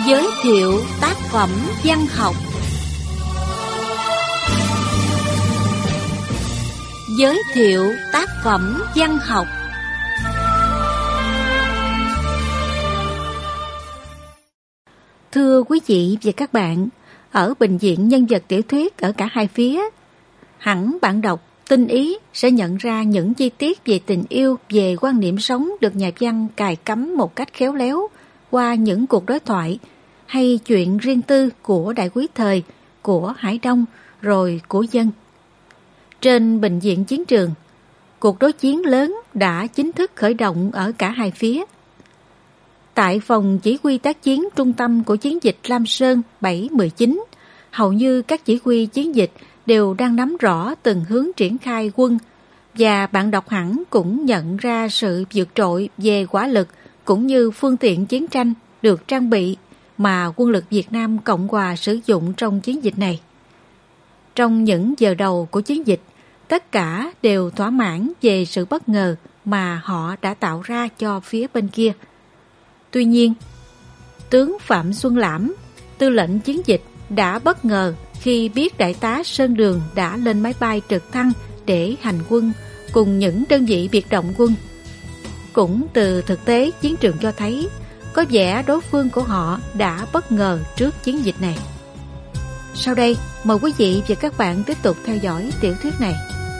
Giới thiệu tác phẩm văn học. Giới thiệu tác phẩm văn học. Thưa quý vị và các bạn, ở bình diện nhân vật tiểu thuyết ở cả hai phía, hẳn bạn đọc tinh ý sẽ nhận ra những chi tiết về tình yêu, về quan niệm sống được nhà văn cài cắm một cách khéo léo qua những cuộc đối thoại hay chuyện riêng tư của đại quý thời, của Hải Đông, rồi của dân. Trên bình diện chiến trường, cuộc đối chiến lớn đã chính thức khởi động ở cả hai phía. Tại phòng chỉ huy tác chiến trung tâm của chiến dịch Lam Sơn 7-19, hầu như các chỉ huy chiến dịch đều đang nắm rõ từng hướng triển khai quân, và bạn đọc hẳn cũng nhận ra sự vượt trội về hỏa lực cũng như phương tiện chiến tranh được trang bị mà quân lực Việt Nam Cộng Hòa sử dụng trong chiến dịch này. Trong những giờ đầu của chiến dịch, tất cả đều thỏa mãn về sự bất ngờ mà họ đã tạo ra cho phía bên kia. Tuy nhiên, tướng Phạm Xuân Lãm, tư lệnh chiến dịch, đã bất ngờ khi biết đại tá Sơn Đường đã lên máy bay trực thăng để hành quân cùng những đơn vị biệt động quân. Cũng từ thực tế chiến trường cho thấy, có vẻ đối phương của họ đã bất ngờ trước chiến dịch này. Sau đây, mời quý vị và các bạn tiếp tục theo dõi tiểu thuyết này.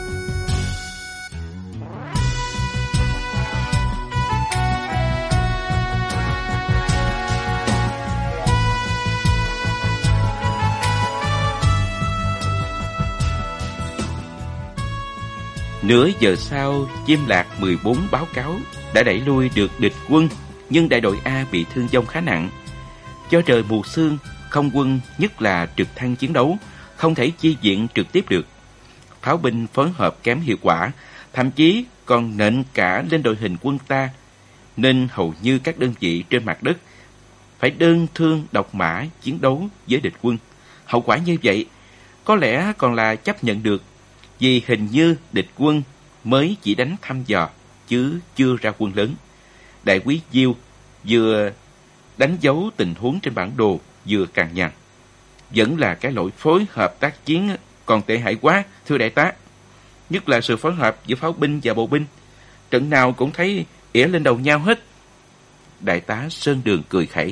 Nửa giờ sau, Chim Lạc 14 báo cáo đã đẩy lui được địch quân, nhưng đại đội A bị thương vong khá nặng. Do trời mù sương, không quân, nhất là trực thăng chiến đấu, không thể chi viện trực tiếp được. Pháo binh phối hợp kém hiệu quả, thậm chí còn nện cả lên đội hình quân ta, nên hầu như các đơn vị trên mặt đất phải đơn thương độc mã chiến đấu với địch quân. Hậu quả như vậy có lẽ còn là chấp nhận được, vì hình như địch quân mới chỉ đánh thăm dò chứ chưa ra quân lớn. Đại quý Diêu vừa đánh dấu tình huống trên bản đồ vừa cằn nhằn: vẫn là cái lỗi phối hợp tác chiến còn tệ hại quá, thưa đại tá. Nhất là sự phối hợp giữa pháo binh và bộ binh, trận nào cũng thấy ỉa lên đầu nhau hết. Đại tá Sơn Đường cười khẩy: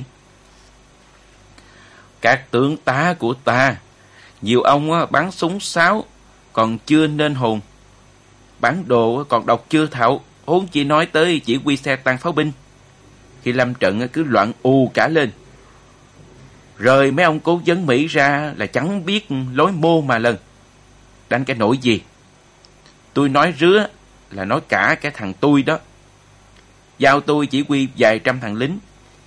các tướng tá của ta, nhiều ông bắn súng sáo còn chưa nên hồn, bản đồ còn đọc chưa thạo, huống chỉ nói tới chỉ huy xe tăng pháo binh. Khi lâm trận cứ loạn ù cả lên, rồi mấy ông cố vấn Mỹ ra là chẳng biết lối mô mà lần. Đánh cái nỗi gì? Tôi nói rứa là nói cả cái thằng tôi đó. Giao tôi chỉ huy vài trăm thằng lính,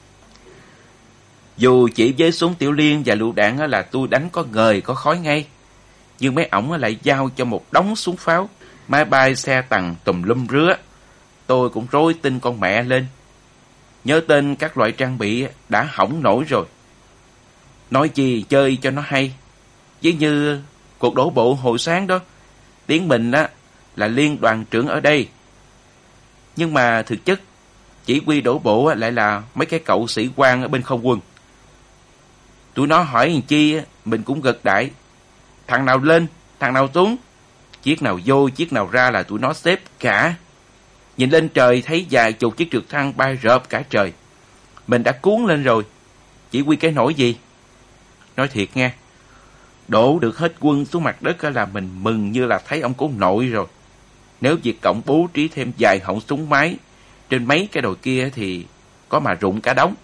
dù chỉ với súng tiểu liên và lựu đạn là tôi đánh có ngời có khói ngay, nhưng mấy ổng lại giao cho một đống súng pháo, máy bay, xe tăng tùm lum rứa. Tôi cũng rối tinh con mẹ lên, nhớ tên các loại trang bị đã hỏng nổi rồi. Nói chi chơi cho nó hay, chứ như cuộc đổ bộ hồi sáng đó, tiếng mình là liên đoàn trưởng ở đây, nhưng mà thực chất chỉ huy đổ bộ lại là mấy cái cậu sĩ quan ở bên không quân. Tụi nó hỏi làm chi mình cũng gật đại, thằng nào lên thằng nào xuống, chiếc nào vô chiếc nào ra là tụi nó xếp cả. Nhìn lên trời thấy vài chục chiếc trực thăng bay rợp cả trời, mình đã cuốn lên rồi, chỉ huy cái nỗi gì. Nói thiệt nghe, đổ được hết quân xuống mặt đất là mình mừng như là thấy ông cố nội rồi. Nếu Việt Cộng bố trí thêm vài họng súng máy trên mấy cái đồi kia thì có mà rụng cả đống.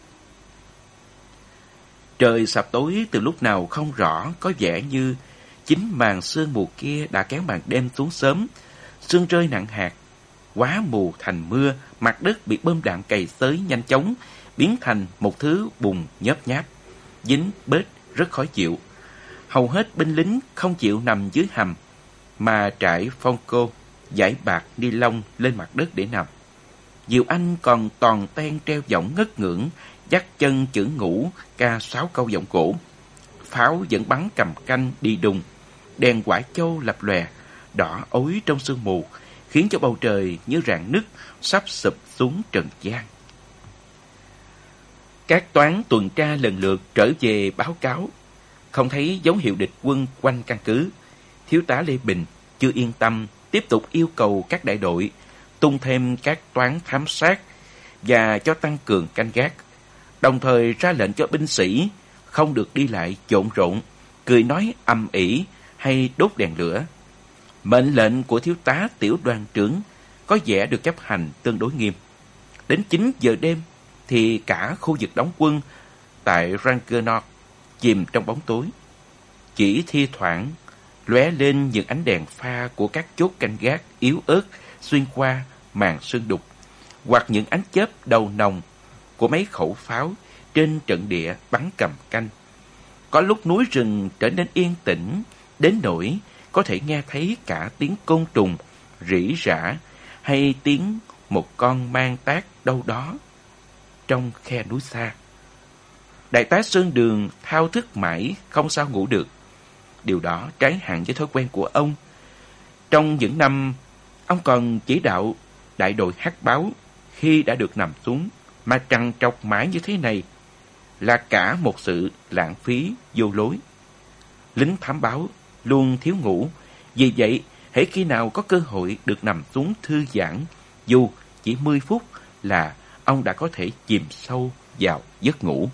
Trời sập tối từ lúc nào không rõ, có vẻ như chính màn sương mù kia đã kéo màn đêm xuống sớm. Sương rơi nặng hạt, quá mù thành mưa, mặt đất bị bom đạn cày xới nhanh chóng, biến thành một thứ bùn nhớp nháp, dính bết rất khó chịu. Hầu hết binh lính không chịu nằm dưới hầm, mà trải phong cô, dải bạc ni lông lên mặt đất để nằm. Nhiều anh còn toàn ten treo giọng ngất ngưỡng, dắt chân chữ ngủ ca 6 câu giọng cổ. Pháo vẫn bắn cầm canh đi đùng, đèn quả châu lập lòe, đỏ ối trong sương mù, khiến cho bầu trời như rạn nứt sắp sụp xuống trần gian. Các toán tuần tra lần lượt trở về báo cáo. Không thấy dấu hiệu địch quân quanh căn cứ, Thiếu tá Lê Bình chưa yên tâm, tiếp tục yêu cầu các đại đội tung thêm các toán thám sát và cho tăng cường canh gác, đồng thời ra lệnh cho binh sĩ không được đi lại trộn rộn, cười nói ầm ĩ hay đốt đèn lửa. Mệnh lệnh của thiếu tá tiểu đoàn trưởng có vẻ được chấp hành tương đối nghiêm. Đến 9 giờ đêm thì cả khu vực đóng quân tại Rangernock chìm trong bóng tối. Chỉ thi thoảng lóe lên những ánh đèn pha của các chốt canh gác yếu ớt xuyên qua màn sương đục, hoặc những ánh chớp đầu nòng của mấy khẩu pháo trên trận địa bắn cầm canh. Có lúc núi rừng trở nên yên tĩnh đến nỗi có thể nghe thấy cả tiếng côn trùng rỉ rả hay tiếng một con mang tác đâu đó trong khe núi xa. Đại tá Sơn Đường thao thức mãi không sao ngủ được. Điều đó trái hẳn với thói quen của ông. Trong những năm ông còn chỉ đạo đại đội hát báo, khi đã được nằm xuống mà trằn trọc mãi như thế này là cả một sự lãng phí vô lối. Lính thám báo luôn thiếu ngủ, vì vậy hễ khi nào có cơ hội được nằm xuống thư giãn, dù chỉ 10 phút là ông đã có thể chìm sâu vào giấc ngủ.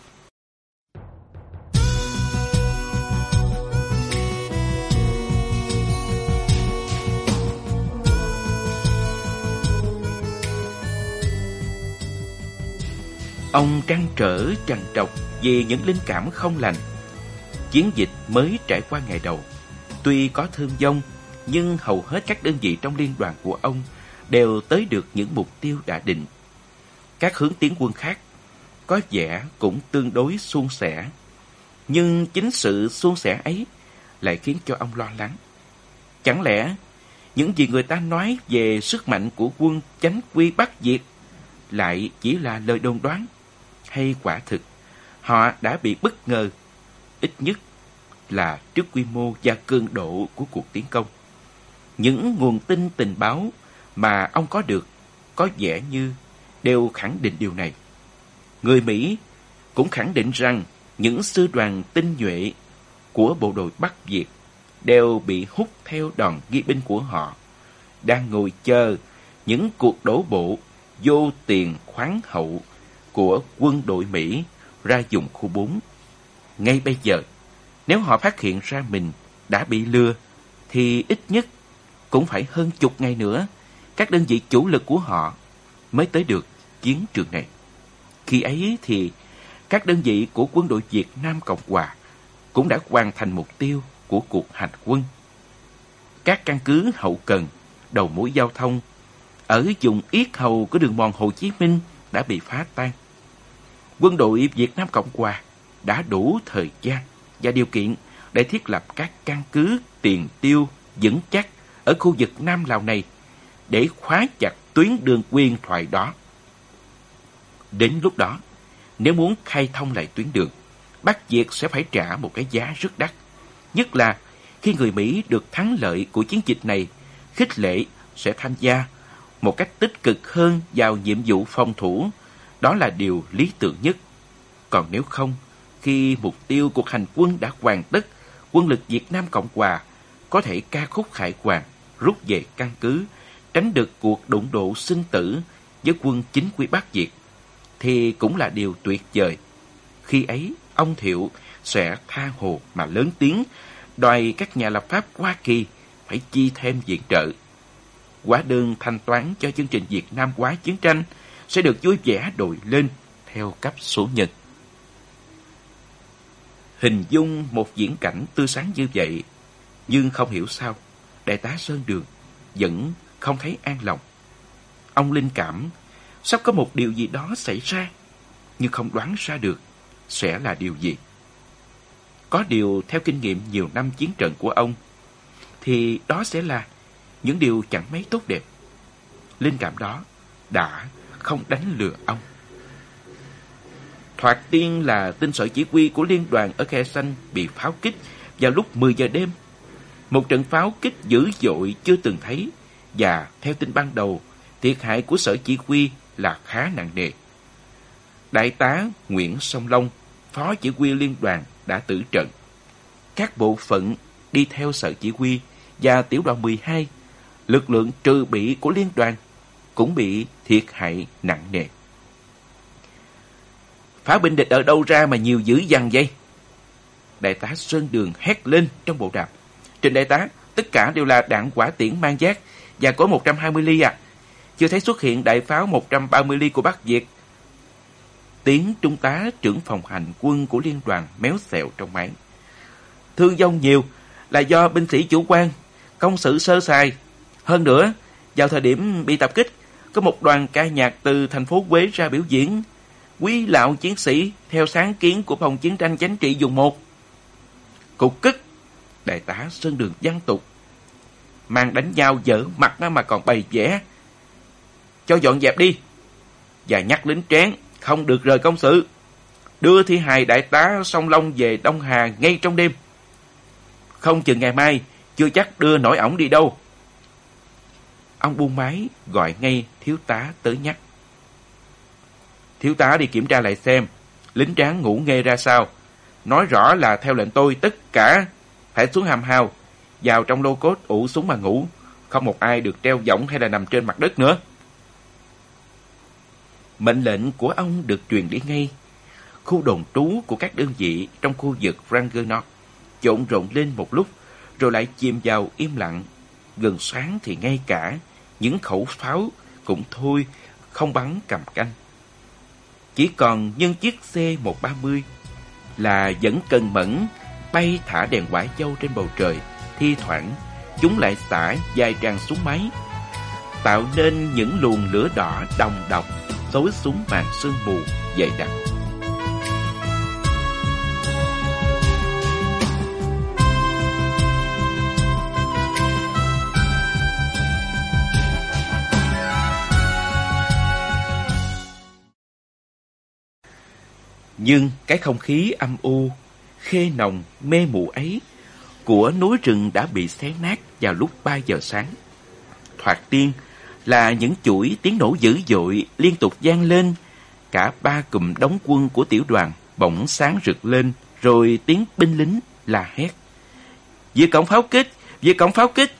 Ông trăn trở trằn trọc vì những linh cảm không lành. Chiến dịch mới trải qua ngày đầu, tuy có thương vong, nhưng hầu hết các đơn vị trong liên đoàn của ông đều tới được những mục tiêu đã định. Các hướng tiến quân khác có vẻ cũng tương đối suôn sẻ, nhưng chính sự suôn sẻ ấy lại khiến cho ông lo lắng. Chẳng lẽ những gì người ta nói về sức mạnh của quân chánh quy Bắc Việt lại chỉ là lời đồn đoán, hay quả thực họ đã bị bất ngờ, ít nhất là trước quy mô và cường độ của cuộc tiến công? Những nguồn tin tình báo mà ông có được có vẻ như đều khẳng định điều này. Người Mỹ cũng khẳng định rằng những sư đoàn tinh nhuệ của bộ đội Bắc Việt đều bị hút theo đòn nghi binh của họ, đang ngồi chờ những cuộc đổ bộ vô tiền khoáng hậu của quân đội Mỹ ra vùng khu 4. Ngay bây giờ, nếu họ phát hiện ra mình đã bị lừa, thì ít nhất cũng phải hơn chục ngày nữa các đơn vị chủ lực của họ mới tới được chiến trường này. Khi ấy thì các đơn vị của quân đội Việt Nam Cộng Hòa cũng đã hoàn thành mục tiêu của cuộc hành quân. Các căn cứ hậu cần, đầu mối giao thông ở vùng yết hầu của đường mòn Hồ Chí Minh đã bị phá tan. Quân đội Việt Nam Cộng Hòa đã đủ thời gian và điều kiện để thiết lập các căn cứ tiền tiêu vững chắc ở khu vực Nam Lào này để khóa chặt tuyến đường huyền thoại đó. Đến lúc đó, nếu muốn khai thông lại tuyến đường, Bắc Việt sẽ phải trả một cái giá rất đắt. Nhất là khi người Mỹ được thắng lợi của chiến dịch này, khích lệ sẽ tham gia một cách tích cực hơn vào nhiệm vụ phòng thủ. Đó là điều lý tưởng nhất. Còn nếu không, khi mục tiêu cuộc hành quân đã hoàn tất, quân lực Việt Nam Cộng Hòa có thể ca khúc khải hoàn, rút về căn cứ, tránh được cuộc đụng độ sinh tử với quân chính quy Bắc Việt, thì cũng là điều tuyệt vời. Khi ấy, ông Thiệu sẽ tha hồ mà lớn tiếng đòi các nhà lập pháp Hoa Kỳ phải chi thêm viện trợ. Hóa đơn thanh toán cho chương trình Việt Nam hóa chiến tranh sẽ được vui vẻ đội lên theo cấp số nhân. Hình dung một viễn cảnh tươi sáng như vậy, nhưng không hiểu sao đại tá Sơn Đường vẫn không thấy an lòng. Ông linh cảm sắp có một điều gì đó xảy ra, nhưng không đoán ra được sẽ là điều gì. Có điều theo kinh nghiệm nhiều năm chiến trận của ông, thì đó sẽ là những điều chẳng mấy tốt đẹp. Linh cảm đó đã không đánh lừa ông. Thoạt tiên là tin sở chỉ huy của liên đoàn ở Khe Xanh bị pháo kích vào lúc 10 giờ đêm. Một trận pháo kích dữ dội chưa từng thấy, và theo tin ban đầu, thiệt hại của sở chỉ huy là khá nặng nề. Đại tá Nguyễn Song Long, phó chỉ huy liên đoàn đã tử trận. Các bộ phận đi theo sở chỉ huy và tiểu đoàn 12, lực lượng trừ bị của liên đoàn cũng bị thiệt hại nặng nề. Pháo binh địch ở đâu ra mà nhiều dữ dằn vậy? Đại tá Sơn Đường hét lên trong bộ đàm. Trình đại tá, tất cả đều là đạn hỏa tiễn mang giác và có 120 ly à. Chưa thấy xuất hiện đại pháo 130 ly của Bắc Việt. Tiếng trung tá trưởng phòng hành quân của liên đoàn méo xẹo trong máy. Thương vong nhiều là do binh sĩ chủ quan, công sự sơ sài. Hơn nữa, vào thời điểm bị tập kích, có một đoàn ca nhạc từ thành phố Huế ra biểu diễn quý lạo chiến sĩ theo sáng kiến của phòng chiến tranh chính trị vùng 1. Cục cức, đại tá Sơn Đường văn tục. Mang đánh nhau dở mặt mà còn bày vẽ. Cho dọn dẹp đi. Và nhắc lính tráng không được rời công sự. Đưa thi hài đại tá Song Long về Đông Hà ngay trong đêm. Không chừng ngày mai chưa chắc đưa nổi ổng đi đâu. Ông buông máy gọi ngay thiếu tá tới nhắc. Thiếu tá đi kiểm tra lại xem lính tráng ngủ nghe ra sao. Nói rõ là theo lệnh tôi tất cả phải xuống hầm hào, vào trong lô cốt ủ súng mà ngủ. Không một ai được treo võng hay là nằm trên mặt đất nữa. Mệnh lệnh của ông được truyền đi ngay. Khu đồn trú của các đơn vị trong khu vực Frankenort trộn rộn lên một lúc, rồi lại chìm vào im lặng. Gần sáng thì ngay cả những khẩu pháo cũng thôi, không bắn cầm canh. Chỉ còn những chiếc C-130 là vẫn cần mẫn bay thả đèn quả châu trên bầu trời. Thi thoảng chúng lại xả vài tràng súng máy, tạo nên những luồng lửa đỏ đồng độc xối xuống màn sương mù dày đặc. Nhưng cái không khí âm u, khê nồng, mê mụ ấy của núi rừng đã bị xé nát vào lúc 3 giờ sáng. Thoạt tiên là những chuỗi tiếng nổ dữ dội liên tục vang lên. Cả 3 cụm đóng quân của tiểu đoàn bỗng sáng rực lên, rồi tiếng binh lính la hét. Việt Cộng pháo kích! Việt Cộng pháo kích!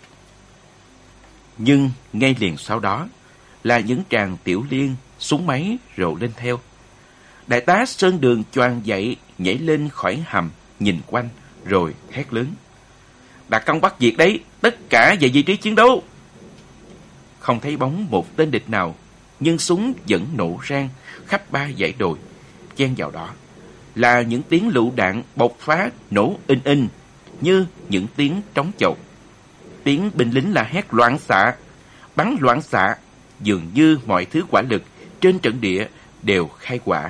Nhưng ngay liền sau đó là những tràng tiểu liên, súng máy rộ lên theo. Đại tá Sơn Đường choàng dậy, nhảy lên khỏi hầm, nhìn quanh, rồi hét lớn. Đặc công Bắc Việt đấy, tất cả về vị trí chiến đấu. Không thấy bóng một tên địch nào, nhưng súng vẫn nổ rang khắp 3 dãy đồi. Chen vào đó là những tiếng lựu đạn bộc phá nổ in in như những tiếng trống chậu. Tiếng binh lính la hét loạn xạ, bắn loạn xạ, dường như mọi thứ hỏa lực trên trận địa đều khai hỏa.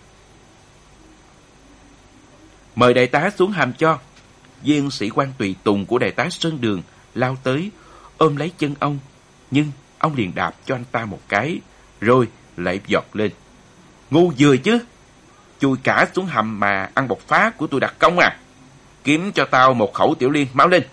Mời đại tá xuống hầm cho. Viên sĩ quan tùy tùng của đại tá Sơn Đường lao tới, ôm lấy chân ông, nhưng ông liền đạp cho anh ta một cái, rồi lại vọt lên. Ngu vừa chứ, chui cả xuống hầm mà ăn bộc phá của tôi đặc công à. Kiếm cho tao một khẩu tiểu liên, máu lên.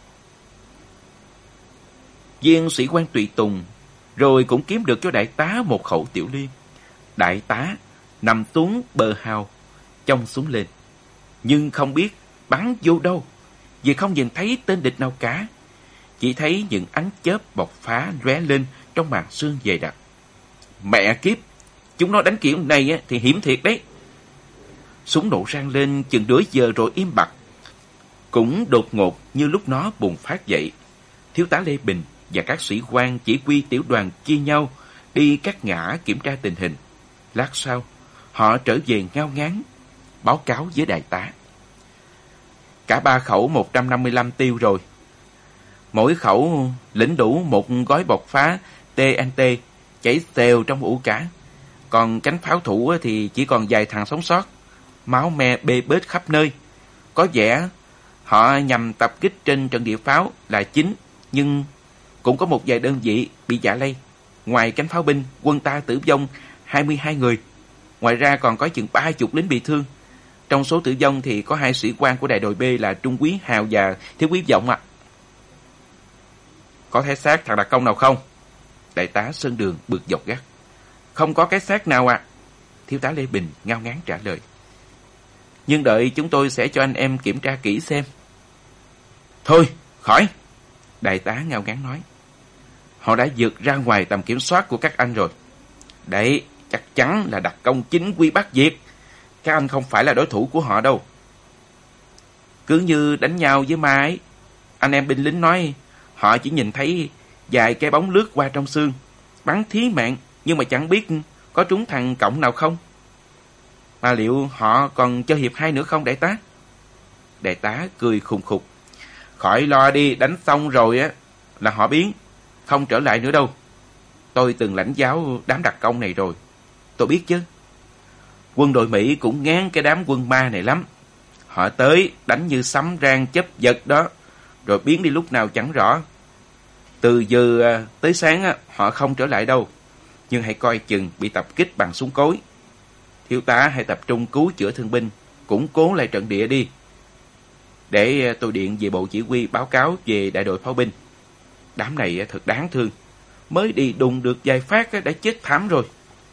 Viên sĩ quan tùy tùng rồi cũng kiếm được cho đại tá một khẩu tiểu liên. Đại tá nằm xuống bờ hào, chông súng lên, nhưng không biết bắn vô đâu, vì không nhìn thấy tên địch nào cả. Chỉ thấy những ánh chớp bộc phá lóe lên trong màn sương dày đặc. Mẹ kiếp, chúng nó đánh kiểu này thì hiểm thiệt đấy. Súng nổ rang lên chừng nửa giờ rồi im bặt. Cũng đột ngột như lúc nó bùng phát dậy. Thiếu tá Lê Bình và các sĩ quan chỉ huy tiểu đoàn chia nhau đi các ngã kiểm tra tình hình. Lát sau, họ trở về ngao ngán, báo cáo với đại tá. Cả 3 khẩu 155 tiêu rồi. Mỗi khẩu lĩnh đủ một gói bộc phá TNT chảy xèo trong ủ cả. Còn cánh pháo thủ thì chỉ còn vài thằng sống sót. Máu me bê bết khắp nơi. Có vẻ họ nhằm tập kích trên trận địa pháo là chính, nhưng cũng có một vài đơn vị bị dạ lây. Ngoài cánh pháo binh, quân ta tử vong 22 người. Ngoài ra còn có chừng 30 lính bị thương. Trong số tử vong thì có 2 sĩ quan của đại đội B là Trung úy Hào và Thiếu úy Vọng ạ. Có thấy xác thằng đặc công nào không? Đại tá Sơn Đường bực dọc gắt. Không có cái xác nào ạ. Thiếu tá Lê Bình ngao ngán trả lời. Nhưng đợi chúng tôi sẽ cho anh em kiểm tra kỹ xem. Thôi, khỏi. Đại tá ngao ngán nói. Họ đã vượt ra ngoài tầm kiểm soát của các anh rồi. Đấy, chắc chắn là đặc công chính quy Bắc Việt. Các anh không phải là đối thủ của họ đâu. Cứ như đánh nhau với ma ấy. Anh em binh lính nói họ chỉ nhìn thấy vài cái bóng lướt qua trong sương, bắn thí mạng, nhưng mà chẳng biết có trúng thằng Cộng nào không. Mà liệu họ còn chơi hiệp 2 nữa không đại tá? Đại tá cười khùng khục. Khỏi lo đi, đánh xong rồi á là họ biến, không trở lại nữa đâu. Tôi từng lãnh giáo đám đặc công này rồi, tôi biết chứ. Quân đội Mỹ cũng ngán cái đám quân ma này lắm. Họ tới đánh như sấm rang chớp giật đó, rồi biến đi lúc nào chẳng rõ. Từ giờ tới sáng á, họ không trở lại đâu. Nhưng hãy coi chừng bị tập kích bằng súng cối. Thiếu tá hãy tập trung cứu chữa thương binh, củng cố lại trận địa đi. Để tôi điện về bộ chỉ huy báo cáo về đại đội pháo binh. Đám này thật đáng thương. Mới đi đùng được vài phát đã chết thảm rồi.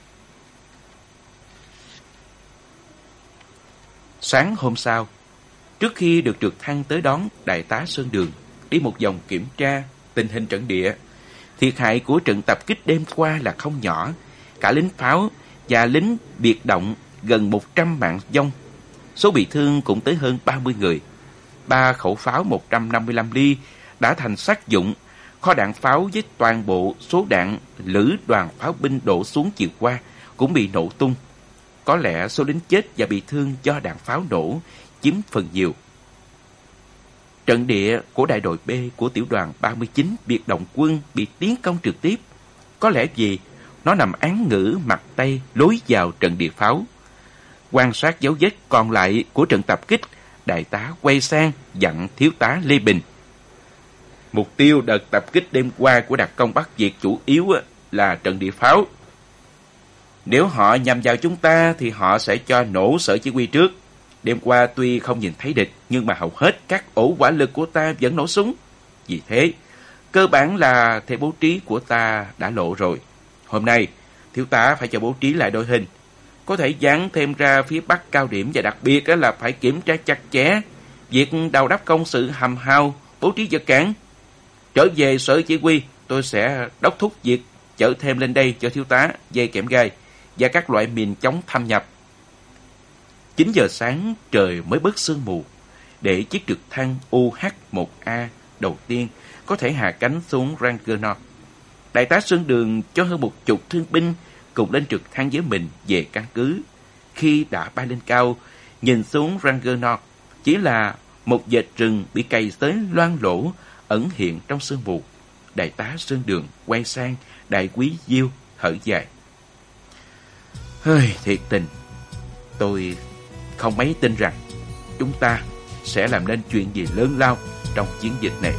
Sáng hôm sau, trước khi được trực thăng tới đón, đại tá Sơn Đường đi một vòng kiểm tra tình hình trận địa. Thiệt hại của trận tập kích đêm qua là không nhỏ. Cả lính pháo và lính biệt động gần 100 mạng vong. Số bị thương cũng tới hơn 30 người. 3 khẩu pháo 155 ly đã thành xác dụng. Kho đạn pháo với toàn bộ số đạn lữ đoàn pháo binh đổ xuống chiều qua cũng bị nổ tung. Có lẽ số lính chết và bị thương do đạn pháo nổ chiếm phần nhiều. Trận địa của đại đội B của tiểu đoàn 39 biệt động quân bị tiến công trực tiếp. Có lẽ vì nó nằm án ngữ mặt tây lối vào trận địa pháo. Quan sát dấu vết còn lại của trận tập kích, đại tá quay sang dặn thiếu tá Lê Bình. Mục tiêu đợt tập kích đêm qua của đặc công Bắc Việt chủ yếu là trận địa pháo. Nếu họ nhằm vào chúng ta thì họ sẽ cho nổ sở chỉ huy trước. Đêm qua tuy không nhìn thấy địch, nhưng mà hầu hết các ổ hỏa lực của ta vẫn nổ súng. Vì thế, cơ bản là thể bố trí của ta đã lộ rồi. Hôm nay, thiếu tá phải cho bố trí lại đội hình. Có thể dán thêm ra phía bắc cao điểm, và đặc biệt là phải kiểm tra chặt chẽ việc đào đắp công sự hầm hao, bố trí vật cản. Trở về sở chỉ huy, tôi sẽ đốc thúc việc chở thêm lên đây cho thiếu tá dây kẽm gai và các loại mìn chống thâm nhập. 9 giờ sáng trời mới bớt sương mù, để chiếc trực thăng UH-1A đầu tiên có thể hạ cánh xuống Rangernock. Đại tá Sơn Đường cho hơn 10 thương binh cùng lên trực thăng với mình về căn cứ. Khi đã bay lên cao, nhìn xuống Rangernock chỉ là một vệt rừng bị cày xới loang lổ ẩn hiện trong sương mù. Đại tá Sơn Đường quay sang đại úy Diêu thở dài. Hơi thiệt tình, tôi không mấy tin rằng chúng ta sẽ làm nên chuyện gì lớn lao trong chiến dịch này.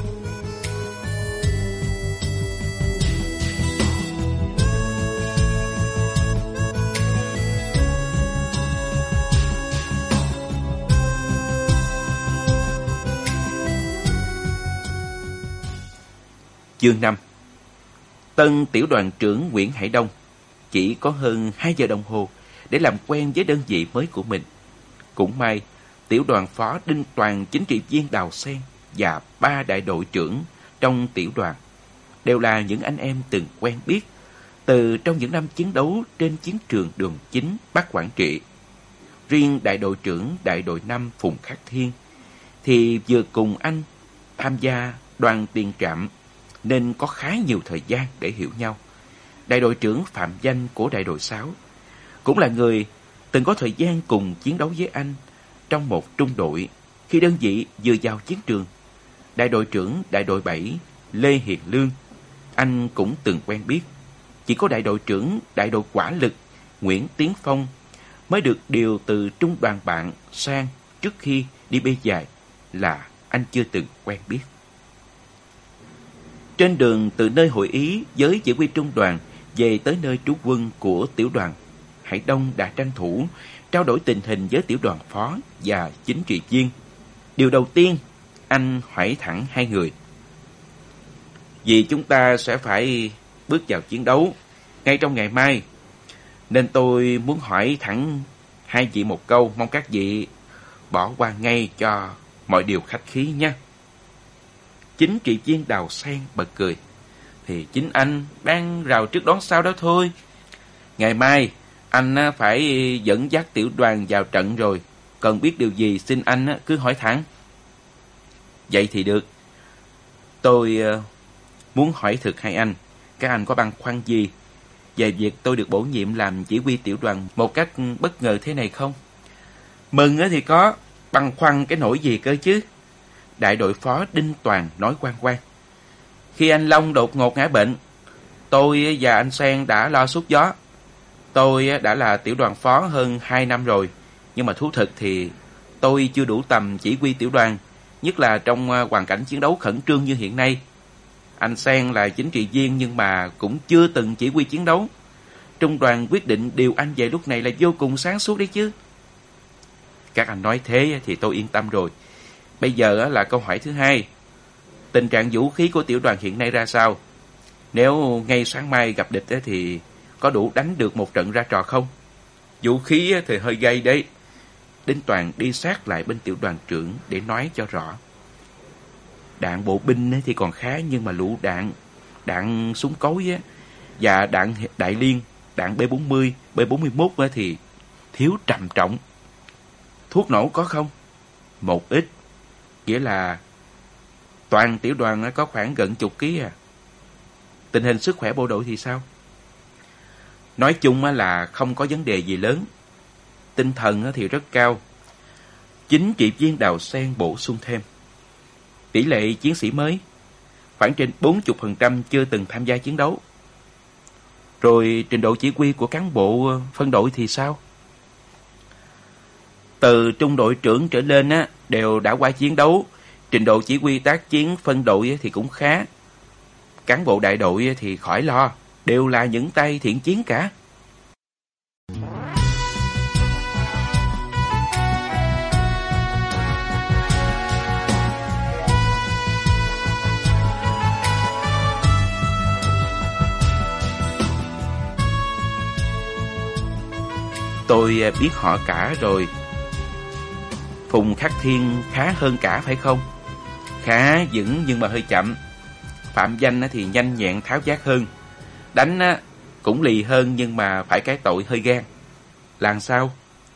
Chương 5. Tân tiểu đoàn trưởng Nguyễn Hải Đông chỉ có hơn 2 giờ đồng hồ để làm quen với đơn vị mới của mình. Cũng may, tiểu đoàn phó Đinh Toàn, chính trị viên Đào Sen và 3 đại đội trưởng trong tiểu đoàn đều là những anh em từng quen biết từ trong những năm chiến đấu trên chiến trường Đường Chính, Bắc Quảng Trị. Riêng đại đội trưởng đại đội 5 Phùng Khắc Thiên thì vừa cùng anh tham gia đoàn tiền trạm nên có khá nhiều thời gian để hiểu nhau. Đại đội trưởng Phạm Danh của đại đội 6 cũng là người từng có thời gian cùng chiến đấu với anh trong một trung đội khi đơn vị vừa vào chiến trường. Đại đội trưởng đại đội 7 Lê Hiền Lương anh cũng từng quen biết. Chỉ có đại đội trưởng đại đội Hỏa lực Nguyễn Tiến Phong mới được điều từ trung đoàn bạn sang trước khi đi bê dài là anh chưa từng quen biết. Trên đường từ nơi hội ý với chỉ huy trung đoàn về tới nơi trú quân của tiểu đoàn, Hải Đông đã tranh thủ trao đổi tình hình với tiểu đoàn phó và chính trị viên. Điều đầu tiên, anh hỏi thẳng hai người. Vì chúng ta sẽ phải bước vào chiến đấu ngay trong ngày mai. Nên tôi muốn hỏi thẳng hai vị một câu, mong các vị bỏ qua ngay cho mọi điều khách khí nha. Chính trị viên Đào Sen bật cười. Thì chính anh đang rào trước đón sau đó thôi. Ngày mai anh phải dẫn dắt tiểu đoàn vào trận rồi. Cần biết điều gì xin anh cứ hỏi thẳng. Vậy thì được. Tôi muốn hỏi thực hai anh, các anh có băn khoăn gì về việc tôi được bổ nhiệm làm chỉ huy tiểu đoàn một cách bất ngờ thế này không? Mừng thì có, băn khoăn cái nỗi gì cơ chứ? Đại đội phó Đinh Toàn nói quang quang. Khi anh Long đột ngột ngã bệnh, tôi và anh Sen đã lo suốt gió. Tôi đã là tiểu đoàn phó hơn 2 năm rồi, nhưng mà thú thực thì tôi chưa đủ tầm chỉ huy tiểu đoàn, nhất là trong hoàn cảnh chiến đấu khẩn trương như hiện nay. Anh Sen là chính trị viên nhưng mà cũng chưa từng chỉ huy chiến đấu. Trung đoàn quyết định điều anh về lúc này là vô cùng sáng suốt đấy chứ. Các anh nói thế thì tôi yên tâm rồi. Bây giờ là câu hỏi thứ hai. Tình trạng vũ khí của tiểu đoàn hiện nay ra sao? Nếu ngay sáng mai gặp địch thì có đủ đánh được một trận ra trò không? Vũ khí thì hơi gay đấy. Đinh Toàn đi sát lại bên tiểu đoàn trưởng để nói cho rõ. Đạn bộ binh thì còn khá, nhưng mà lũ đạn súng cối và đạn đại liên, đạn B40, B41 thì thiếu trầm trọng. Thuốc nổ có không? Một ít. Nghĩa là toàn tiểu đoàn có khoảng gần chục ký à. Tình hình sức khỏe bộ đội thì sao? Nói chung là không có vấn đề gì lớn. Tinh thần thì rất cao. Chính trị viên Đào Sen bổ sung thêm. Tỷ lệ chiến sĩ mới khoảng trên 40% chưa từng tham gia chiến đấu. Rồi trình độ chỉ huy của cán bộ phân đội thì sao? Từ trung đội trưởng trở lên đều đã qua chiến đấu. Trình độ chỉ huy tác chiến phân đội thì cũng khá. Cán bộ đại đội thì khỏi lo, đều là những tay thiện chiến cả. Tôi biết họ cả rồi. Phùng Khắc Thiên khá hơn cả phải không? Khá vững nhưng mà hơi chậm. Phạm Danh thì nhanh nhẹn tháo vát hơn. Đánh cũng lì hơn nhưng mà phải cái tội hơi gan. Làm sao?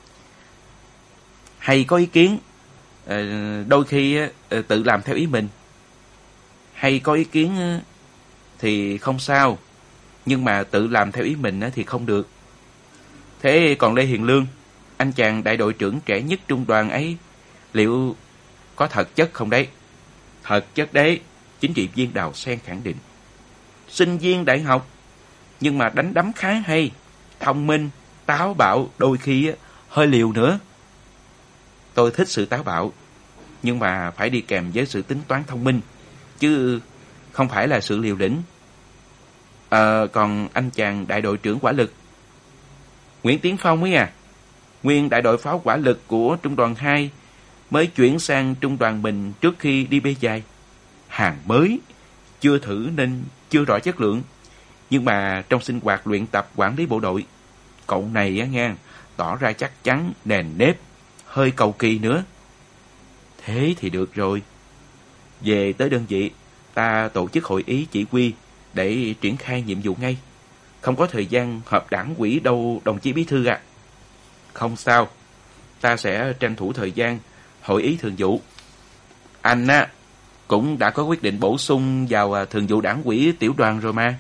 Hay có ý kiến, đôi khi tự làm theo ý mình. Hay có ý kiến thì không sao, nhưng mà tự làm theo ý mình thì không được. Thế còn Lê Hiền Lương, anh chàng đại đội trưởng trẻ nhất trung đoàn ấy, liệu có thật chất không đấy? Thật chất đấy, chính trị viên Đào Sen khẳng định. Sinh viên đại học, nhưng mà đánh đấm khá hay, thông minh, táo bạo, đôi khi hơi liều nữa. Tôi thích sự táo bạo, nhưng mà phải đi kèm với sự tính toán thông minh, chứ không phải là sự liều lĩnh. Còn anh chàng đại đội trưởng hỏa lực, Nguyễn Tiến Phong ấy à, nguyên đại đội pháo hỏa lực của trung đoàn 2, mới chuyển sang trung đoàn mình trước khi đi bê dài. Hàng mới, chưa thử nên chưa rõ chất lượng, nhưng mà trong sinh hoạt luyện tập quản lý bộ đội, cậu này nghe, tỏ ra chắc chắn, nền nếp, hơi cầu kỳ nữa. Thế thì được rồi. Về tới đơn vị, ta tổ chức hội ý chỉ huy để triển khai nhiệm vụ ngay. Không có thời gian họp đảng ủy đâu đồng chí bí thư ạ. Không sao, ta sẽ tranh thủ thời gian hội ý thường vụ. Anh cũng đã có quyết định bổ sung vào thường vụ đảng ủy tiểu đoàn rồi mà.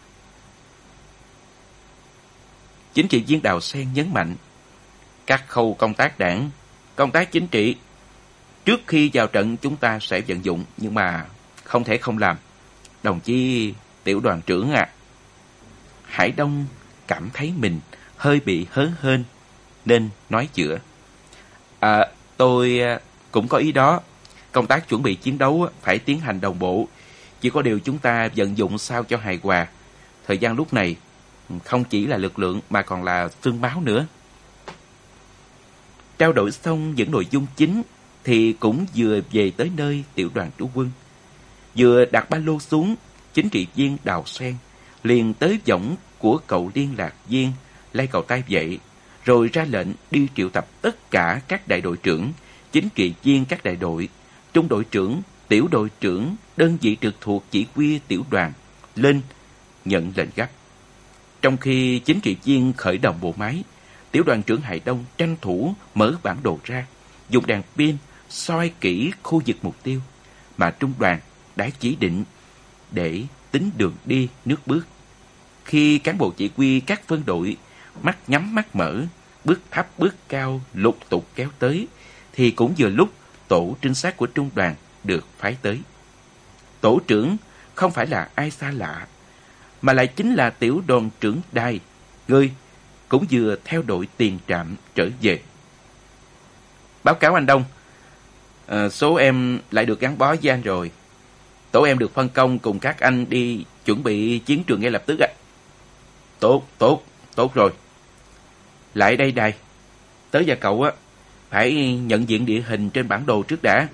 Chính trị viên Đào Sen nhấn mạnh, các khâu công tác đảng, công tác chính trị, trước khi vào trận chúng ta sẽ vận dụng, nhưng mà không thể không làm. Đồng chí tiểu đoàn trưởng ạ. Hải Đông cảm thấy mình hơi bị hớ hênh nên nói chữa. Tôi cũng có ý đó. Công tác chuẩn bị chiến đấu phải tiến hành đồng bộ. Chỉ có điều chúng ta vận dụng sao cho hài hòa. Thời gian lúc này không chỉ là lực lượng mà còn là xương máu nữa. Trao đổi xong những nội dung chính thì cũng vừa về tới nơi tiểu đoàn trú quân. Vừa đặt ba lô xuống, chính trị viên Đào Sen liền tới võng của cậu liên lạc viên lay cầu tay dậy, rồi ra lệnh đi triệu tập tất cả các đại đội trưởng, chính trị viên các đại đội, trung đội trưởng, tiểu đội trưởng, đơn vị trực thuộc chỉ huy tiểu đoàn lên nhận lệnh gấp. Trong khi chính trị viên khởi động bộ máy, tiểu đoàn trưởng Hải Đông tranh thủ mở bản đồ ra, dùng đèn pin soi kỹ khu vực mục tiêu mà trung đoàn đã chỉ định để tính đường đi nước bước. Khi cán bộ chỉ huy các phân đội mắt nhắm mắt mở, bước thấp bước cao lục tục kéo tới, thì cũng vừa lúc tổ trinh sát của trung đoàn được phái tới. Tổ trưởng không phải là ai xa lạ, mà lại chính là tiểu đoàn trưởng Đài, người cũng vừa theo đội tiền trạm trở về. Báo cáo anh Đông, số em lại được gắn bó với anh rồi. Tổ em được phân công cùng các anh đi chuẩn bị chiến trường ngay lập tức ạ. Tốt rồi. Lại đây Đài, tớ và cậu á phải nhận diện địa hình trên bản đồ trước đã.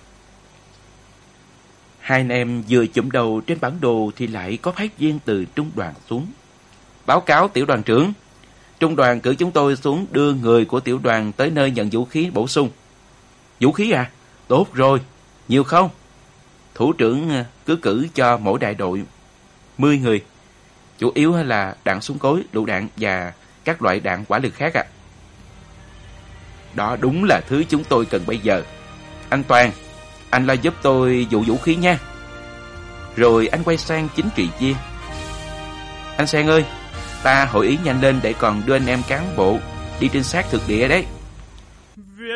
Hai anh em vừa chụm đầu trên bản đồ thì lại có phái viên từ trung đoàn xuống. Báo cáo tiểu đoàn trưởng, trung đoàn cử chúng tôi xuống đưa người của tiểu đoàn tới nơi nhận vũ khí bổ sung. Vũ khí à? Tốt rồi. Nhiều không? Thủ trưởng cứ cử cho mỗi đại đội 10 người. Chủ yếu là đạn súng cối, lựu đạn và các loại đạn hỏa lực khác ạ. Đó đúng là thứ chúng tôi cần bây giờ. Anh Toàn, anh lo giúp tôi vụ vũ khí nha. Rồi anh quay sang chính trị viên. Anh Sen ơi, ta hội ý nhanh lên để còn đưa anh em cán bộ đi trinh sát thực địa đấy. Việt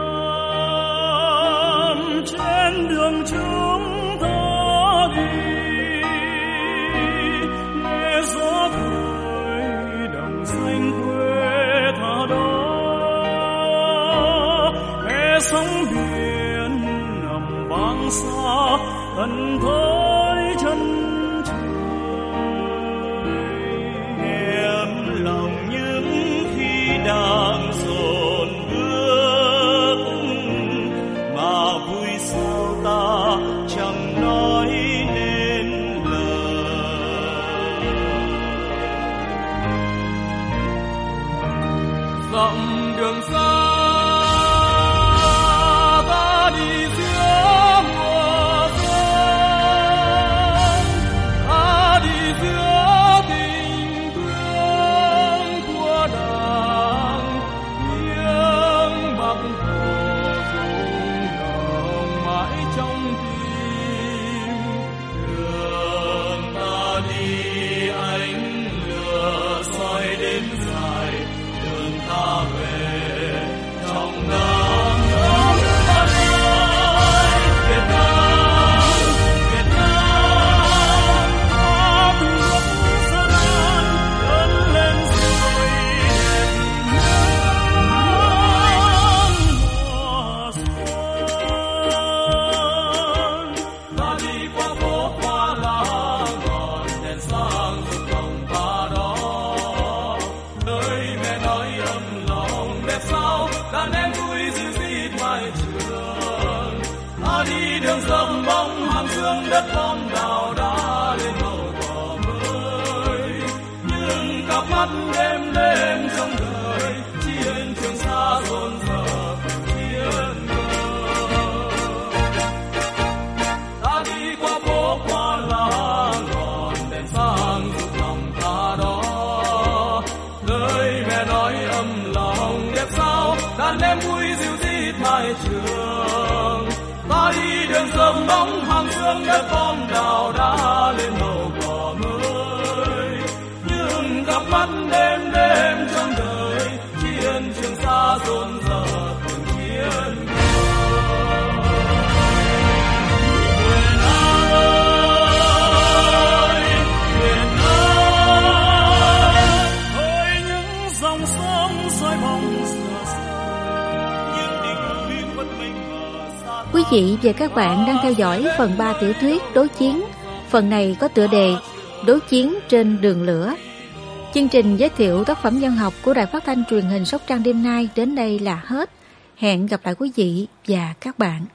Nam trên đường chúng ta đi, nghe gió thổi đồng xanh quê tha đó, nghe sóng biển nằm vang xa thân thới chân trời, em lòng những khi đang dồn bước mà vui sao ta chẳng nói nên lời. Dặm đường xa ta đi giữa mùa xuân, ta đi giữa tình thương của Đảng, tiếng Bắc Hồ rung động mãi trong tim. Đường ta đi ánh lửa soi đến dài, đường ta về trong nắng ấm ơi. Việt Nam, Việt Nam, ta thương dân an lớn lên rồi đẹp nắng mùa xuân. Ta đi qua phố qua lá ngọn đèn sáng rực lòng ta đó, nơi mẹ nói ấm lòng đẹp sao đàn em vui dịu dít mái trường. Ta đi đường rộng bóng hàng dương đất bom đào đã lên màu cỏ mới, nhưng cặp mắt đêm đêm trong đời chiến trường xa rộn rợp chiến cơ. Ta đi qua phố qua lá ngọn đèn sáng rực lòng ta đó, nơi mẹ nói ấm lòng đẹp sao đàn em vui dịu dít mái trường. Ta đi đường rộng bóng hàng dương đất bom đào đã lên màu cỏ mới, nhưng cặp mắt đêm đêm trong đời chiến trường xa rộn rợp từng chiến cơ. Việt Nam ơi, Việt Nam ơi, những dòng sông soi bóng giờ xa, những đỉnh núi khuất mênh mờ xa. Quý vị và các bạn đang theo dõi phần 3 tiểu thuyết Đối chiến. Phần này có tựa đề Đối chiến trên đường lửa. Chương trình giới thiệu tác phẩm văn học của Đài Phát thanh Truyền hình Sóc Trăng đêm nay đến đây là hết. Hẹn gặp lại quý vị và các bạn.